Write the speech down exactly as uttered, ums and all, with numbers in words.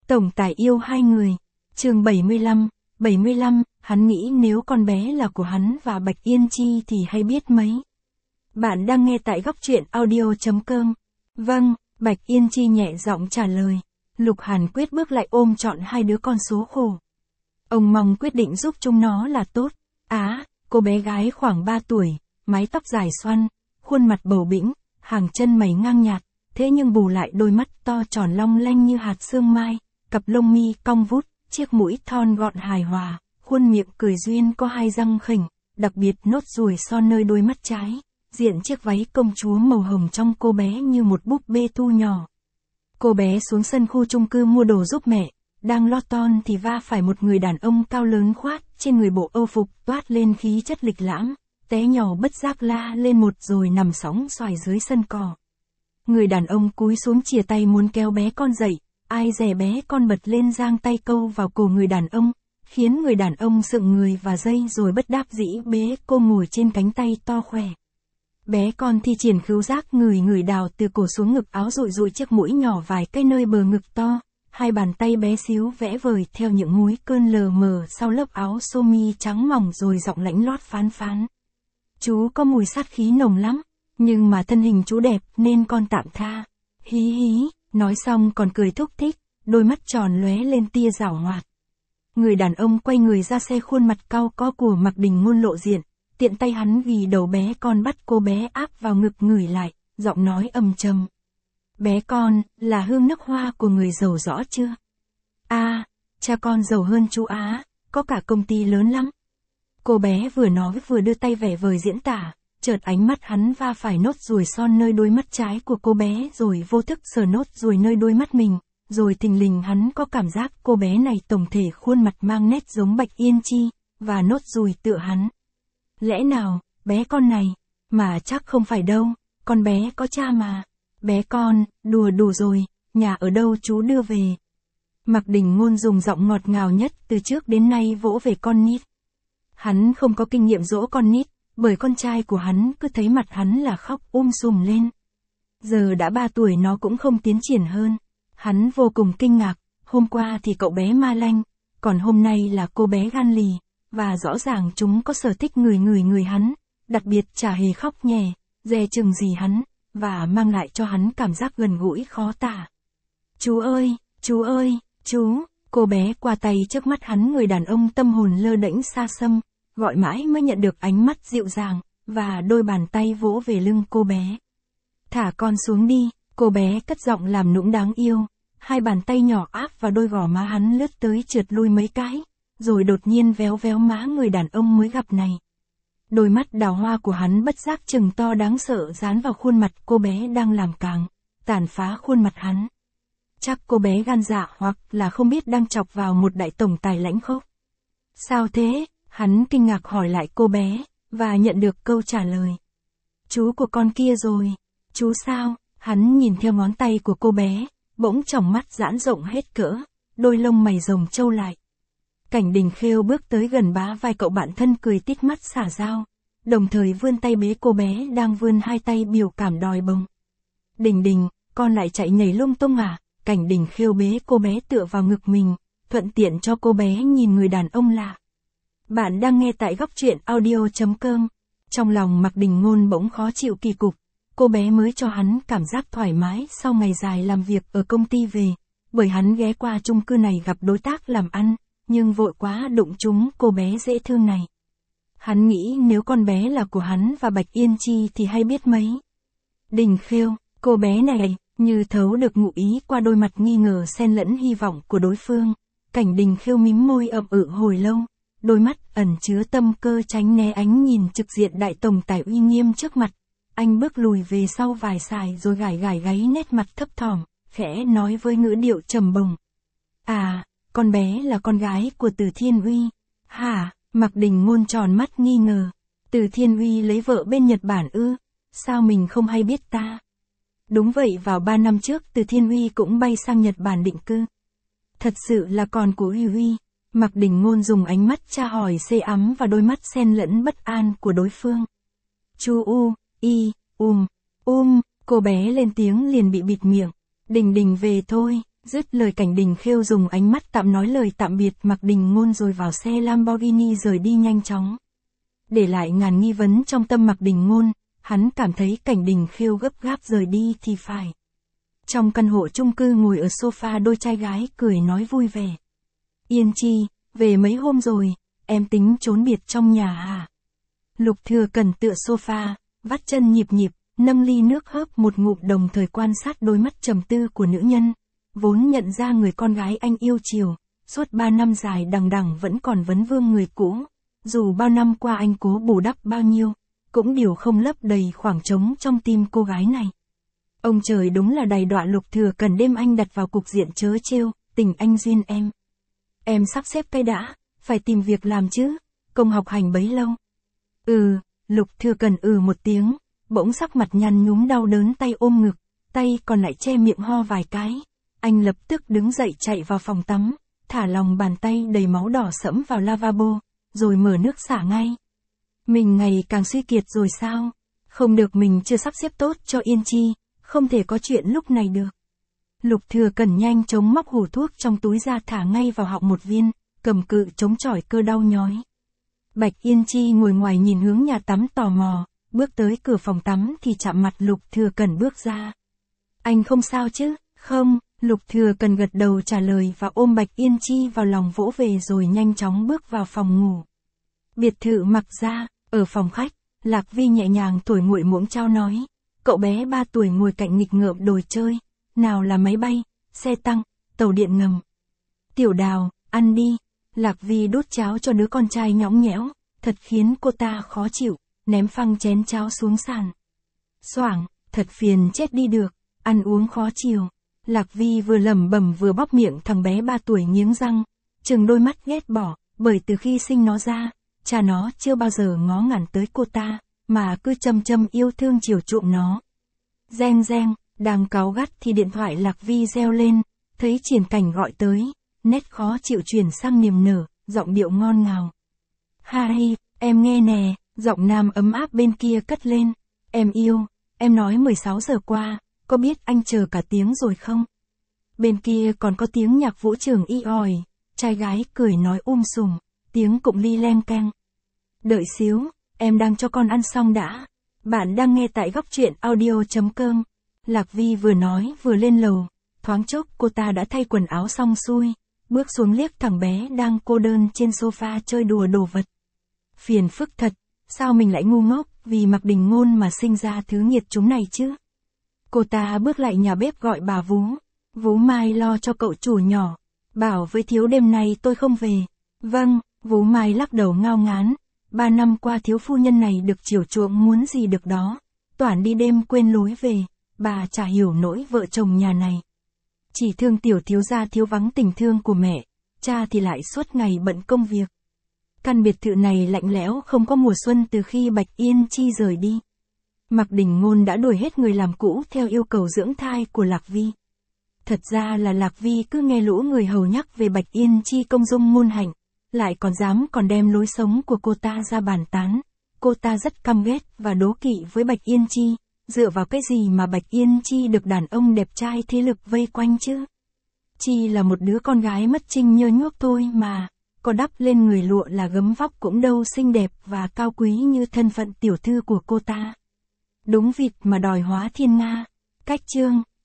Tổng tài yêu hai người. Chương bảy mươi lăm, bảy mươi lăm, hắn nghĩ nếu con bé là của hắn và Bạch Yên Chi thì hay biết mấy. Bạn đang nghe tại góc truyện audio chấm com. Vâng, Bạch Yên Chi nhẹ giọng trả lời. Lục Hàn Quyết bước lại ôm trọn hai đứa con số khổ. Ông mong quyết định giúp chúng nó là tốt. Á, cô bé gái khoảng ba tuổi, mái tóc dài xoăn, khuôn mặt bầu bĩnh, hàng chân mày ngang nhạt, thế nhưng bù lại đôi mắt to tròn long lanh như hạt sương mai, cặp lông mi cong vút, chiếc mũi thon gọn hài hòa, khuôn miệng cười duyên có hai răng khỉnh, đặc biệt nốt ruồi son nơi đôi mắt trái, diện chiếc váy công chúa màu hồng trong cô bé như một búp bê thu nhỏ. Cô bé xuống sân khu chung cư mua đồ giúp mẹ, đang lo ton thì va phải một người đàn ông cao lớn khoát, trên người bộ âu phục toát lên khí chất lịch lãm, té nhỏ bất giác la lên một rồi nằm sóng xoài dưới sân cỏ. Người đàn ông cúi xuống chìa tay muốn kéo bé con dậy, ai dè bé con bật lên giang tay câu vào cổ người đàn ông, khiến người đàn ông sững người và dây rồi bất đắc dĩ bế cô ngồi trên cánh tay to khỏe. Bé con thi triển khứu giác người người đào từ cổ xuống ngực áo rụi rụi chiếc mũi nhỏ vài cây nơi bờ ngực to, hai bàn tay bé xíu vẽ vời theo những múi cơn lờ mờ sau lớp áo sơ mi trắng mỏng rồi giọng lãnh lót phán phán. Chú có mùi sát khí nồng lắm, nhưng mà thân hình chú đẹp nên con tạm tha. Hí hí, nói xong còn cười thúc thích, đôi mắt tròn lóe lên tia giảo hoạt. Người đàn ông quay người ra xe, khuôn mặt cau có của Mạc Đình Ngôn lộ diện, tiện tay hắn ghi đầu bé con bắt cô bé áp vào ngực ngửi lại, giọng nói âm trầm. Bé con, là hương nước hoa của người giàu rõ chưa? À, cha con giàu hơn chú Á, có cả công ty lớn lắm. Cô bé vừa nói vừa đưa tay vẻ vời diễn tả, chợt ánh mắt hắn va phải nốt ruồi son nơi đôi mắt trái của cô bé rồi vô thức sờ nốt ruồi nơi đôi mắt mình, rồi thình lình hắn có cảm giác cô bé này tổng thể khuôn mặt mang nét giống Bạch Yên Chi, và nốt ruồi tựa hắn. Lẽ nào, bé con này, mà chắc không phải đâu, con bé có cha mà. Bé con, đùa đủ rồi, nhà ở đâu chú đưa về. Mạc Đình Ngôn dùng giọng ngọt ngào nhất từ trước đến nay vỗ về con nít. Hắn không có kinh nghiệm dỗ con nít, bởi con trai của hắn cứ thấy mặt hắn là khóc um sùm lên. Giờ đã ba tuổi nó cũng không tiến triển hơn. Hắn vô cùng kinh ngạc, hôm qua thì cậu bé ma lanh, còn hôm nay là cô bé gan lì, và rõ ràng chúng có sở thích người người người hắn, đặc biệt chả hề khóc nhè, dè chừng gì hắn, và mang lại cho hắn cảm giác gần gũi khó tả. Chú ơi, chú ơi, chú, cô bé qua tay trước mắt hắn. Người đàn ông tâm hồn lơ đễnh xa xăm, gọi mãi mới nhận được ánh mắt dịu dàng, và đôi bàn tay vỗ về lưng cô bé. Thả con xuống đi, cô bé cất giọng làm nũng đáng yêu, hai bàn tay nhỏ áp vào đôi gò má hắn lướt tới trượt lui mấy cái, rồi đột nhiên véo véo má người đàn ông mới gặp này. Đôi mắt đào hoa của hắn bất giác trừng to đáng sợ dán vào khuôn mặt cô bé đang làm càng, tàn phá khuôn mặt hắn. Chắc cô bé gan dạ hoặc là không biết đang chọc vào một đại tổng tài lãnh khốc. Sao thế? Hắn kinh ngạc hỏi lại cô bé, và nhận được câu trả lời. Chú của con kia rồi. Chú sao? Hắn nhìn theo ngón tay của cô bé, bỗng tròng mắt giãn rộng hết cỡ, đôi lông mày rồng trâu lại. Cảnh Đình Khêu bước tới gần bá vai cậu bạn thân cười tít mắt xả dao, đồng thời vươn tay bế cô bé đang vươn hai tay biểu cảm đòi bồng. Đình Đình, con lại chạy nhảy lung tung à? Cảnh Đình Khêu bế cô bé tựa vào ngực mình, thuận tiện cho cô bé nhìn người đàn ông lạ. Bạn đang nghe tại góc truyện audio chấm com. Trong lòng Mạc Đình Ngôn bỗng khó chịu kỳ cục, cô bé mới cho hắn cảm giác thoải mái sau ngày dài làm việc ở công ty về, bởi hắn ghé qua chung cư này gặp đối tác làm ăn, nhưng vội quá đụng trúng cô bé dễ thương này. Hắn nghĩ nếu con bé là của hắn và Bạch Yên Chi thì hay biết mấy. Đình Khêu, cô bé này, như thấu được ngụ ý qua đôi mặt nghi ngờ xen lẫn hy vọng của đối phương. Cảnh Đình Khêu mím môi ậm ừ hồi lâu, đôi mắt ẩn chứa tâm cơ tránh né ánh nhìn trực diện đại tổng tài uy nghiêm trước mặt. Anh bước lùi về sau vài sải rồi gãi gãi gáy nét mặt thấp thỏm, khẽ nói với ngữ điệu trầm bồng. À, con bé là con gái của Từ Thiên Uy. Hả? Mạc Đình Ngôn tròn mắt nghi ngờ. Từ Thiên Uy lấy vợ bên Nhật Bản ư? Sao mình không hay biết ta? Đúng vậy, vào ba năm trước Từ Thiên Uy cũng bay sang Nhật Bản định cư. Thật sự là con của Uy Uy. Mạc Đình Ngôn dùng ánh mắt tra hỏi sê ấm và đôi mắt xen lẫn bất an của đối phương. Chu u, y, um, um, cô bé lên tiếng liền bị bịt miệng. Đình Đình về thôi, Dứt lời Cảnh Đình Khêu dùng ánh mắt tạm nói lời tạm biệt Mạc Đình Ngôn rồi vào xe Lamborghini rời đi nhanh chóng. Để lại ngàn nghi vấn trong tâm Mạc Đình Ngôn, hắn cảm thấy Cảnh Đình Khêu gấp gáp rời đi thì phải. Trong căn hộ chung cư ngồi ở sofa đôi trai gái cười nói vui vẻ. Yên Chi, về mấy hôm rồi, em tính trốn biệt trong nhà hả? Lục Thừa Cẩn tựa sofa, vắt chân nhịp nhịp, nâng ly nước hớp một ngụm đồng thời quan sát đôi mắt trầm tư của nữ nhân. Vốn nhận ra người con gái anh yêu chiều, suốt ba năm dài đằng đẵng vẫn còn vấn vương người cũ. Dù bao năm qua anh cố bù đắp bao nhiêu, cũng điều không lấp đầy khoảng trống trong tim cô gái này. Ông trời đúng là đầy đọa Lục Thừa Cẩn đêm anh đặt vào cục diện trớ trêu, tình anh duyên em. Em sắp xếp cái đã, phải tìm việc làm chứ, công học hành bấy lâu. Ừ, Lục Thừa Cẩn ừ một tiếng, bỗng sắc mặt nhăn nhúm đau đớn tay ôm ngực, tay còn lại che miệng ho vài cái. Anh lập tức đứng dậy chạy vào phòng tắm, thả lòng bàn tay đầy máu đỏ sẫm vào lavabo, rồi mở nước xả ngay. Mình ngày càng suy kiệt rồi sao? Không được, mình chưa sắp xếp tốt cho Yên Chi, không thể có chuyện lúc này được. Lục Thừa Cẩn nhanh chóng móc hũ thuốc trong túi ra thả ngay vào họng một viên, cầm cự chống chọi cơn đau nhói. Bạch Yên Chi ngồi ngoài nhìn hướng nhà tắm tò mò, bước tới cửa phòng tắm thì chạm mặt Lục Thừa Cẩn bước ra. Anh không sao chứ? Không, Lục Thừa Cẩn gật đầu trả lời và ôm Bạch Yên Chi vào lòng vỗ về rồi nhanh chóng bước vào phòng ngủ. Biệt thự Mặc Gia, ở phòng khách, Lạc Vi nhẹ nhàng thổi nguội muỗng trao nói, cậu bé ba tuổi ngồi cạnh nghịch ngợm đồ chơi, nào là máy bay, xe tăng, tàu điện ngầm. Tiểu Đào, ăn đi. Lạc Vi đút cháo cho đứa con trai nhõng nhẽo, thật khiến cô ta khó chịu, ném phăng chén cháo xuống sàn. Xoảng, thật phiền chết đi được, ăn uống khó chiều. Lạc Vi vừa lẩm bẩm vừa bóp miệng thằng bé ba tuổi nghiến răng, trừng đôi mắt ghét bỏ, bởi từ khi sinh nó ra, cha nó chưa bao giờ ngó ngàng tới cô ta, mà cứ chăm chăm yêu thương chiều chuộng nó. Reng reng, đang cáu gắt thì điện thoại Lạc Vi reo lên, thấy Triển Cảnh gọi tới, nét khó chịu chuyển sang niềm nở, giọng điệu ngon ngào. Hi, em nghe nè, giọng nam ấm áp bên kia cất lên. Em yêu, em nói mười sáu giờ qua, có biết anh chờ cả tiếng rồi không? Bên kia còn có tiếng nhạc vũ trường y ỏi, trai gái cười nói um sùm, tiếng cụng ly leng keng. Đợi xíu, em đang cho con ăn xong đã. Bạn đang nghe tại góc truyện audio chấm com. Lạc Vi vừa nói vừa lên lầu, thoáng chốc cô ta đã thay quần áo xong xuôi, bước xuống liếc thằng bé đang cô đơn trên sofa chơi đùa đồ vật. Phiền phức thật, sao mình lại ngu ngốc vì Mạc Đình Ngôn mà sinh ra thứ nghiệt chúng này chứ? Cô ta bước lại nhà bếp gọi bà Vú. Vú Mai lo cho cậu chủ nhỏ, bảo với thiếu đêm nay tôi không về. Vâng, Vú Mai lắc đầu ngao ngán. Ba năm qua thiếu phu nhân này được chiều chuộng muốn gì được đó, toàn đi đêm quên lối về, bà chả hiểu nỗi vợ chồng nhà này. Chỉ thương tiểu thiếu gia thiếu vắng tình thương của mẹ, cha thì lại suốt ngày bận công việc. Căn biệt thự này lạnh lẽo không có mùa xuân từ khi Bạch Yên Chi rời đi. Mạc Đình Ngôn đã đuổi hết người làm cũ theo yêu cầu dưỡng thai của Lạc Vi. Thật ra là Lạc Vi cứ nghe lũ người hầu nhắc về Bạch Yên Chi công dung ngôn hạnh, lại còn dám còn đem lối sống của cô ta ra bàn tán. Cô ta rất căm ghét và đố kỵ với Bạch Yên Chi, dựa vào cái gì mà Bạch Yên Chi được đàn ông đẹp trai thế lực vây quanh chứ? Chi là một đứa con gái mất trinh nhơ nhuốc thôi mà, có đắp lên người lụa là gấm vóc cũng đâu xinh đẹp và cao quý như thân phận tiểu thư của cô ta. Đúng vịt mà đòi hóa thiên nga. Cách chương